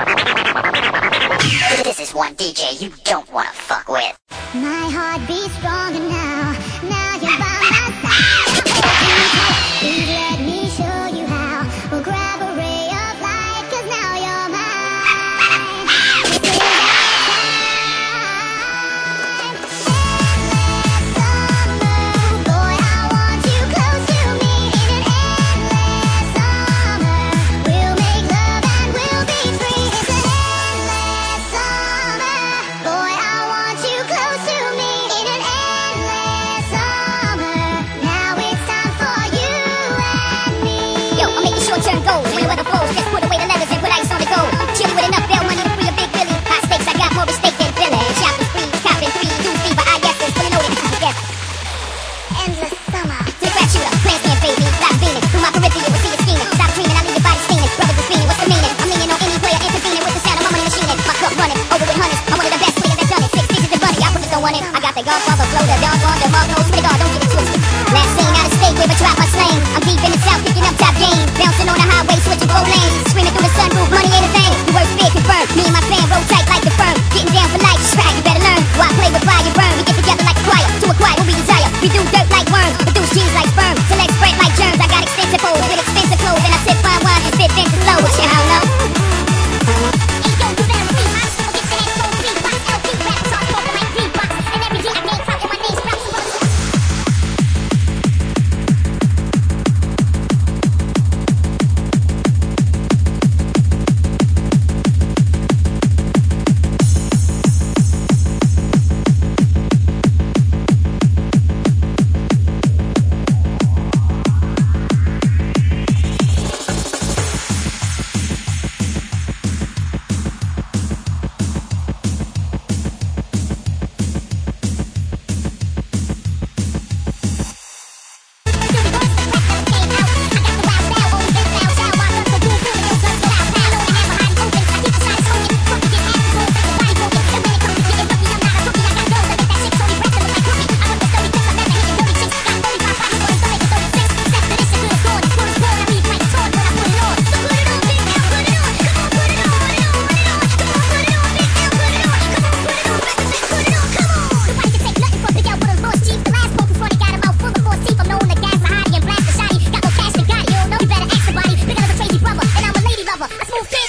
This is one DJ you don't wanna fuck with. My heart beats stronger now. Now you're by my side. Please let me show you how. We'll grab a ray of light, 'cause now you're mine. This is our time. Endless summer. Boy, I want you close to me in an endless summer. We'll make love and we'll be free. It's an endless summer. Boy, I want you close to me in an endless summer. Now it's time for you and me. Yo, I'm making short-term goals. When the weather blows, just put away the leathers and put ice on the gold. Chilling with enough bail money to free a big Billy. Hot stakes, I got more stake than Billy. Shopping sprees, copping three, do fever, I guess it's fully loaded. I guess. Endless summer. To the crap shooter, plan scan baby, stop beaming. Through my peripheral, we'll see you scheming. Stop dreaming, I leave your body steaming. Brothers are fiending, what's the meaning? I'm leaning on any player intervening with the sound of my money machining. My cup running, over with hundreds. I'm one of the best players that done it. 6 digits and bunny, I put it on it. I got the Godfather flow, the dog on the mug nose. Swear to God, don't get it twisted. Last scene out of state, where I drop my slang. I'm deep in the south, picking up top game. Bouncing on the highway, switching 4 lanes. Screaming through the sunroof, money ain't a thing. The worst fear confirmed. Me and my fan roll tight like the firm. Getting down for life, strike, you better learn. Why play with fire and burn? We get together like a choir, to acquire what we desire. We do dirt like worms, produce jeans like sperm. Select spread like germs, I got extensive holes with expensive clothes. And I sip fine wine and spit vintage flow, which you don't know. Smooth